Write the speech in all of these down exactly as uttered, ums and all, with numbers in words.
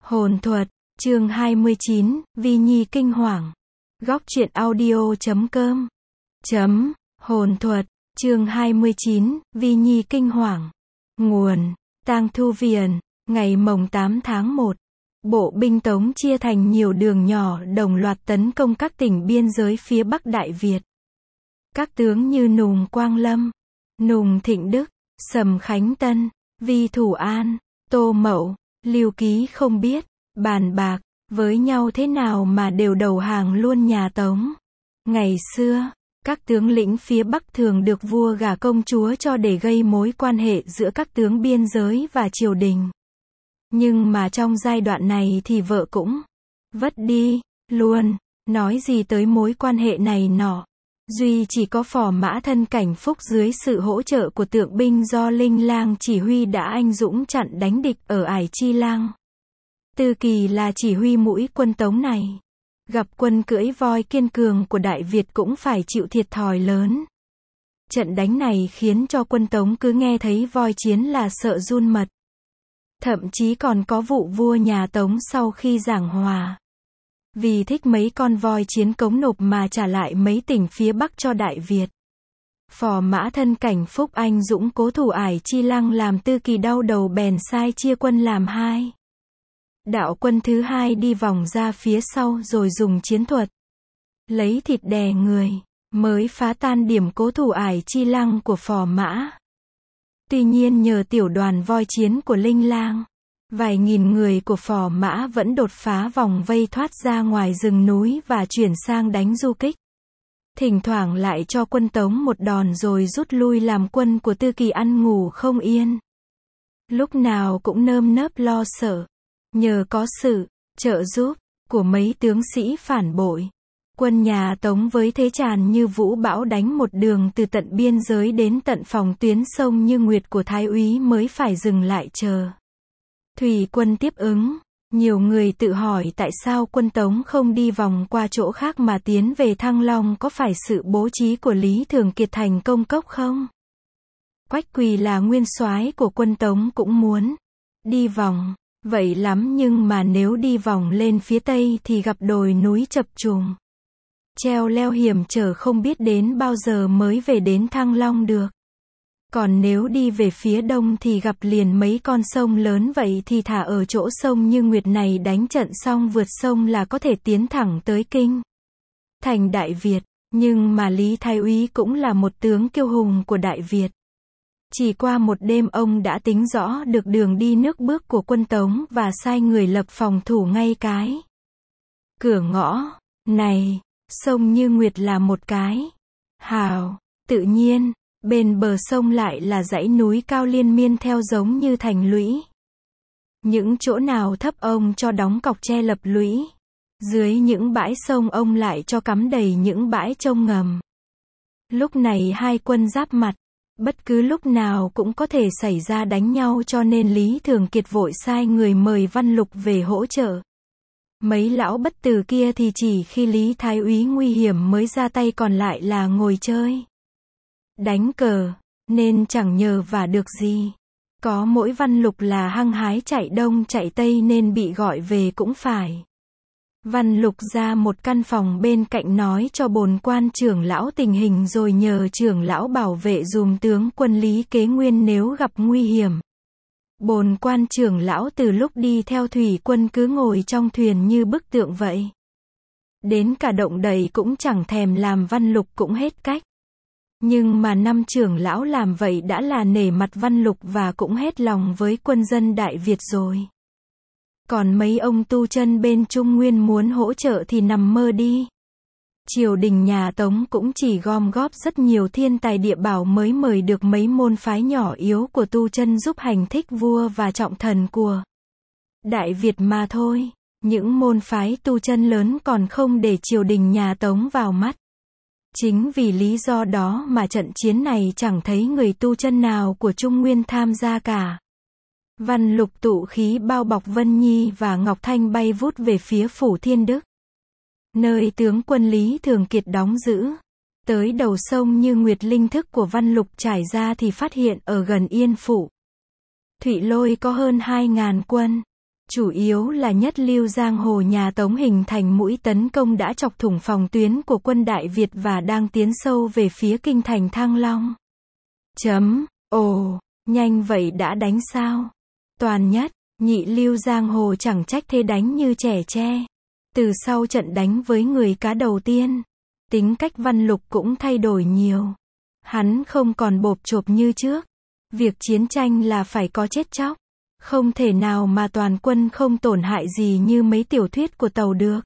Hồn thuật, chương hai mươi chín, Vi Nhi kinh hoàng. Góc truyện audio chấm com. Chấm, hồn thuật, chương hai mươi chín, Vi Nhi kinh hoàng. Nguồn, Tang Thu Viền, ngày mồng tám tháng một. Bộ binh Tống chia thành nhiều đường nhỏ đồng loạt tấn công các tỉnh biên giới phía Bắc Đại Việt. Các tướng như Nùng Quang Lâm, Nùng Thịnh Đức, Sầm Khánh Tân, Vi Thủ An, Tô Mậu, Lưu Ký không biết, bàn bạc với nhau thế nào mà đều đầu hàng luôn nhà Tống. Ngày xưa, các tướng lĩnh phía Bắc thường được vua gả công chúa cho để gây mối quan hệ giữa các tướng biên giới và triều đình. Nhưng mà trong giai đoạn này thì vợ cũng vất đi luôn, nói gì tới mối quan hệ này nọ. Duy chỉ có Phò Mã Thân Cảnh Phúc dưới sự hỗ trợ của tượng binh do Linh Lang chỉ huy đã anh dũng chặn đánh địch ở Ải Chi Lang. Tư Kỳ là chỉ huy mũi quân Tống này. Gặp quân cưỡi voi kiên cường của Đại Việt cũng phải chịu thiệt thòi lớn. Trận đánh này khiến cho quân Tống cứ nghe thấy voi chiến là sợ run mật. Thậm chí còn có vụ vua nhà Tống sau khi giảng hòa, vì thích mấy con voi chiến cống nộp mà trả lại mấy tỉnh phía Bắc cho Đại Việt. Phò Mã Thân Cảnh Phúc anh dũng cố thủ Ải Chi Lăng làm Tư Kỳ đau đầu bèn sai chia quân làm hai. Đạo quân thứ hai đi vòng ra phía sau rồi dùng chiến thuật lấy thịt đè người, mới phá tan điểm cố thủ Ải Chi Lăng của Phò Mã. Tuy nhiên nhờ tiểu đoàn voi chiến của Linh Lang, vài nghìn người của Phò Mã vẫn đột phá vòng vây thoát ra ngoài rừng núi và chuyển sang đánh du kích. Thỉnh thoảng lại cho quân Tống một đòn rồi rút lui làm quân của Tư Kỳ ăn ngủ không yên. Lúc nào cũng nơm nớp lo sợ. Nhờ có sự trợ giúp của mấy tướng sĩ phản bội, quân nhà Tống với thế tràn như vũ bão đánh một đường từ tận biên giới đến tận phòng tuyến sông Như Nguyệt của Thái úy mới phải dừng lại chờ thủy quân tiếp ứng. Nhiều người tự hỏi tại sao quân Tống không đi vòng qua chỗ khác mà tiến về Thăng Long, có phải sự bố trí của Lý Thường Kiệt thành công cốc không? Quách Quỳ là nguyên soái của quân Tống cũng muốn đi vòng vậy lắm, nhưng mà nếu đi vòng lên phía Tây thì gặp đồi núi chập trùng, treo leo hiểm trở không biết đến bao giờ mới về đến Thăng Long được. Còn nếu đi về phía Đông thì gặp liền mấy con sông lớn, vậy thì thả ở chỗ sông Như Nguyệt này đánh trận xong vượt sông là có thể tiến thẳng tới kinh thành Đại Việt. Nhưng mà Lý Thái úy cũng là một tướng kiêu hùng của Đại Việt. Chỉ qua một đêm ông đã tính rõ được đường đi nước bước của quân Tống và sai người lập phòng thủ ngay cái cửa ngõ này. Sông Như Nguyệt là một cái hào tự nhiên, bên bờ sông lại là dãy núi cao liên miên theo giống như thành lũy. Những chỗ nào thấp ông cho đóng cọc tre lập lũy, dưới những bãi sông ông lại cho cắm đầy những bãi trông ngầm. Lúc này hai quân giáp mặt, bất cứ lúc nào cũng có thể xảy ra đánh nhau, cho nên Lý Thường Kiệt vội sai người mời Văn Lục về hỗ trợ. Mấy lão bất tử kia thì chỉ khi Lý Thái úy nguy hiểm mới ra tay, còn lại là ngồi chơi đánh cờ, nên chẳng nhờ vả được gì. Có mỗi Văn Lục là hăng hái chạy đông chạy tây nên bị gọi về cũng phải. Văn Lục ra một căn phòng bên cạnh nói cho bồn quan trưởng lão tình hình rồi nhờ trưởng lão bảo vệ dùm tướng quân Lý Kế Nguyên nếu gặp nguy hiểm. Bồn quan trưởng lão từ lúc đi theo thủy quân cứ ngồi trong thuyền như bức tượng vậy. Đến cả động đậy cũng chẳng thèm làm. Văn Lục cũng hết cách. Nhưng mà năm trưởng lão làm vậy đã là nể mặt Văn Lục và cũng hết lòng với quân dân Đại Việt rồi. Còn mấy ông tu chân bên Trung Nguyên muốn hỗ trợ thì nằm mơ đi. Triều đình nhà Tống cũng chỉ gom góp rất nhiều thiên tài địa bảo mới mời được mấy môn phái nhỏ yếu của tu chân giúp hành thích vua và trọng thần của Đại Việt mà thôi. Những môn phái tu chân lớn còn không để triều đình nhà Tống vào mắt. Chính vì lý do đó mà trận chiến này chẳng thấy người tu chân nào của Trung Nguyên tham gia cả. Văn Lục tụ khí bao bọc Vân Nhi và Ngọc Thanh bay vút về phía phủ Thiên Đức, nơi tướng quân Lý Thường Kiệt đóng giữ. Tới đầu sông Như Nguyệt, linh thức của Văn Lục trải ra thì phát hiện ở gần Yên Phủ Thụy Lôi có hơn hai ngàn quân. Chủ yếu là nhất lưu giang hồ nhà Tống hình thành mũi tấn công đã chọc thủng phòng tuyến của quân Đại Việt và đang tiến sâu về phía kinh thành Thăng Long. Chấm, ồ, nhanh vậy đã đánh sao? Toàn nhất, nhị lưu giang hồ chẳng trách thế đánh như trẻ tre. Từ sau trận đánh với người cá đầu tiên, tính cách Văn Lục cũng thay đổi nhiều. Hắn không còn bộp chộp như trước. Việc chiến tranh là phải có chết chóc. Không thể nào mà toàn quân không tổn hại gì như mấy tiểu thuyết của Tàu được.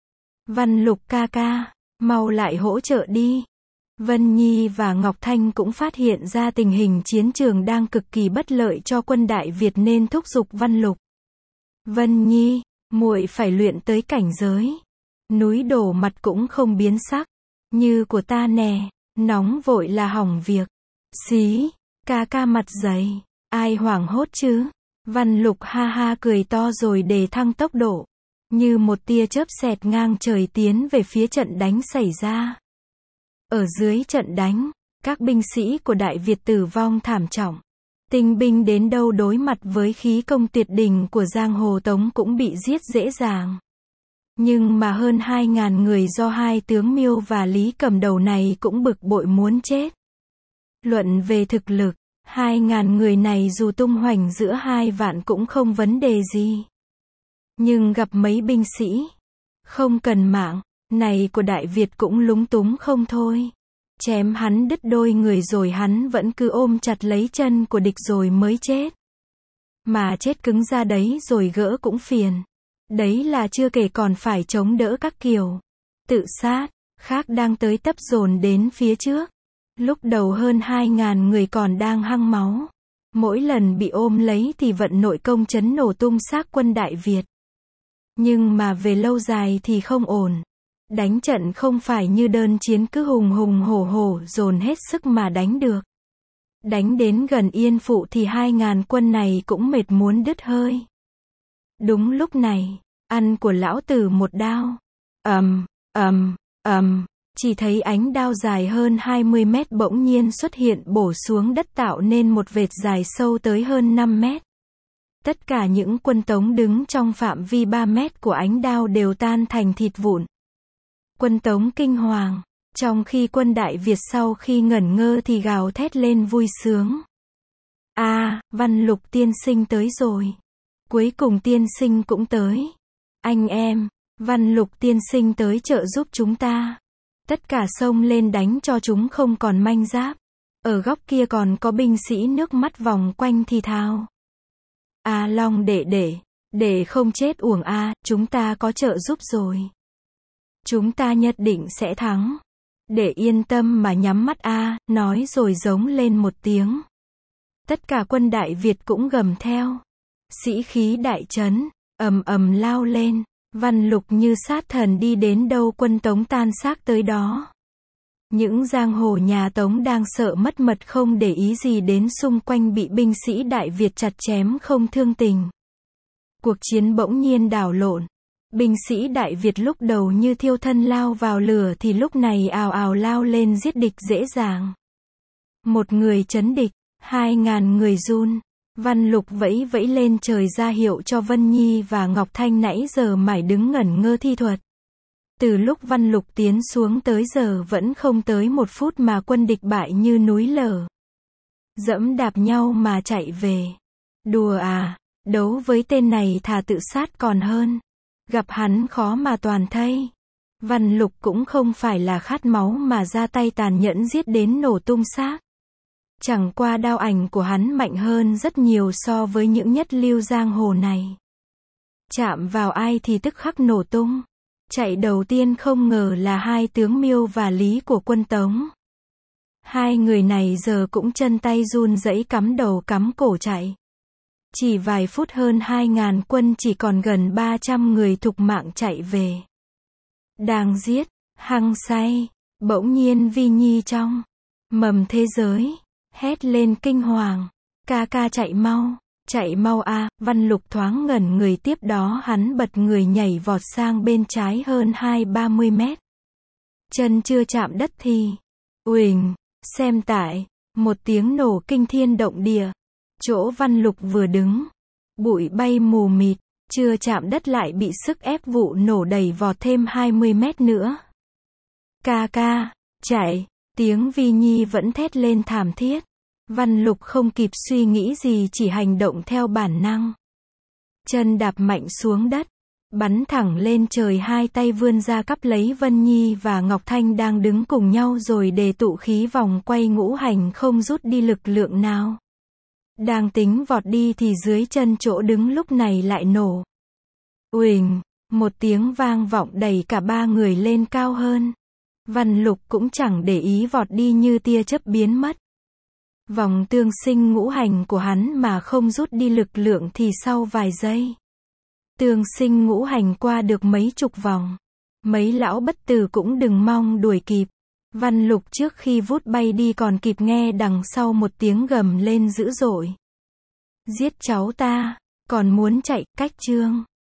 Văn Lục ca ca, mau lại hỗ trợ đi. Vân Nhi và Ngọc Thanh cũng phát hiện ra tình hình chiến trường đang cực kỳ bất lợi cho quân Đại Việt nên thúc giục Văn Lục. Vân Nhi, muội phải luyện tới cảnh giới. Núi đổ mặt cũng không biến sắc. Như của ta nè, nóng vội là hỏng việc. Xí, ca ca mặt dày, ai hoảng hốt chứ? Văn Lục ha ha cười to rồi đề thăng tốc độ. Như một tia chớp xẹt ngang trời tiến về phía trận đánh xảy ra. Ở dưới trận đánh, các binh sĩ của Đại Việt tử vong thảm trọng. Tinh binh đến đâu đối mặt với khí công tuyệt đỉnh của giang hồ Tống cũng bị giết dễ dàng. Nhưng mà hơn hai ngàn người do hai tướng Miêu và Lý cầm đầu này cũng bực bội muốn chết. Luận về thực lực, hai ngàn người này dù tung hoành giữa hai vạn cũng không vấn đề gì. Nhưng gặp mấy binh sĩ, không cần mạng, này của Đại Việt cũng lúng túng không thôi. Chém hắn đứt đôi người rồi hắn vẫn cứ ôm chặt lấy chân của địch rồi mới chết. Mà chết cứng ra đấy rồi gỡ cũng phiền. Đấy là chưa kể còn phải chống đỡ các kiểu tự sát, khác đang tới tấp dồn đến phía trước. Lúc đầu hơn hai ngàn người còn đang hăng máu. Mỗi lần bị ôm lấy thì vận nội công chấn nổ tung xác quân Đại Việt. Nhưng mà về lâu dài thì không ổn. Đánh trận không phải như đơn chiến cứ hùng hùng hổ hổ dồn hết sức mà đánh được. Đánh đến gần Yên Phụ thì hai ngàn quân này cũng mệt muốn đứt hơi. Đúng lúc này, ăn của lão tử một đao. Ầm, ầm, ầm, chỉ thấy ánh đao dài hơn hai mươi mét bỗng nhiên xuất hiện bổ xuống đất tạo nên một vệt dài sâu tới hơn năm mét. Tất cả những quân Tống đứng trong phạm vi ba mét của ánh đao đều tan thành thịt vụn. Quân Tống kinh hoàng, trong khi quân Đại Việt sau khi ngẩn ngơ thì gào thét lên vui sướng. A, à, Văn Lục tiên sinh tới rồi. Cuối cùng tiên sinh cũng tới. Anh em, Văn Lục tiên sinh tới trợ giúp chúng ta. Tất cả xông lên đánh cho chúng không còn manh giáp. Ở góc kia còn có binh sĩ nước mắt vòng quanh thì thào. A Long đệ đệ, để không chết uổng a, à, chúng ta có trợ giúp rồi. Chúng ta nhất định sẽ thắng. Để yên tâm mà nhắm mắt a, à, nói rồi giống lên một tiếng. Tất cả quân Đại Việt cũng gầm theo. Sĩ khí đại trấn, ầm ầm lao lên. Văn Lục như sát thần đi đến đâu quân Tống tan xác tới đó. Những giang hồ nhà Tống đang sợ mất mật không để ý gì đến xung quanh bị binh sĩ Đại Việt chặt chém không thương tình. Cuộc chiến bỗng nhiên đảo lộn. Binh sĩ Đại Việt lúc đầu như thiêu thân lao vào lửa thì lúc này ào ào lao lên giết địch dễ dàng. Một người trấn địch, hai ngàn người run. Văn Lục vẫy vẫy lên trời ra hiệu cho Vân Nhi và Ngọc Thanh nãy giờ mải đứng ngẩn ngơ thi thuật. Từ lúc Văn Lục tiến xuống tới giờ vẫn không tới một phút mà quân địch bại như núi lở. Dẫm đạp nhau mà chạy về. Đùa à, đấu với tên này thà tự sát còn hơn. Gặp hắn khó mà toàn thây. Văn Lục cũng không phải là khát máu mà ra tay tàn nhẫn giết đến nổ tung xác. Chẳng qua đao ảnh của hắn mạnh hơn rất nhiều so với những nhất lưu giang hồ này. Chạm vào ai thì tức khắc nổ tung. Chạy đầu tiên không ngờ là hai tướng Miêu và Lý của quân Tống. Hai người này giờ cũng chân tay run rẩy cắm đầu cắm cổ chạy. Chỉ vài phút hơn hai ngàn quân chỉ còn gần ba trăm người thục mạng chạy về. Đang giết, hăng say, bỗng nhiên Vi Nhi trong mầm thế giới hét lên kinh hoàng. Ca ca chạy mau, chạy mau a, à. Văn Lục thoáng ngẩn người tiếp đó hắn bật người nhảy vọt sang bên trái hơn hai ba mươi mét. Chân chưa chạm đất thì, uỳnh, xem tại, một tiếng nổ kinh thiên động địa. Chỗ Văn Lục vừa đứng, bụi bay mù mịt, Chưa chạm đất lại bị sức ép vụ nổ đẩy vọt thêm hai mươi mét nữa. Ca ca, chạy, tiếng Vi Nhi vẫn thét lên thảm thiết. Văn Lục không kịp suy nghĩ gì chỉ hành động theo bản năng. Chân đạp mạnh xuống đất, bắn thẳng lên trời, hai tay vươn ra cắp lấy Vân Nhi và Ngọc Thanh đang đứng cùng nhau rồi đề tụ khí vòng quay ngũ hành không rút đi lực lượng nào. Đang tính vọt đi thì dưới chân chỗ đứng lúc này lại nổ. Uỳnh, một tiếng vang vọng đẩy cả ba người lên cao hơn. Văn Lục cũng chẳng để ý vọt đi như tia chớp biến mất. Vòng tương sinh ngũ hành của hắn mà không rút đi lực lượng thì sau vài giây. Tương sinh ngũ hành qua được mấy chục vòng. Mấy lão bất tử cũng đừng mong đuổi kịp. Văn Lục trước khi vút bay đi còn kịp nghe đằng sau một tiếng gầm lên dữ dội. Giết cháu ta, còn muốn chạy, cách chương.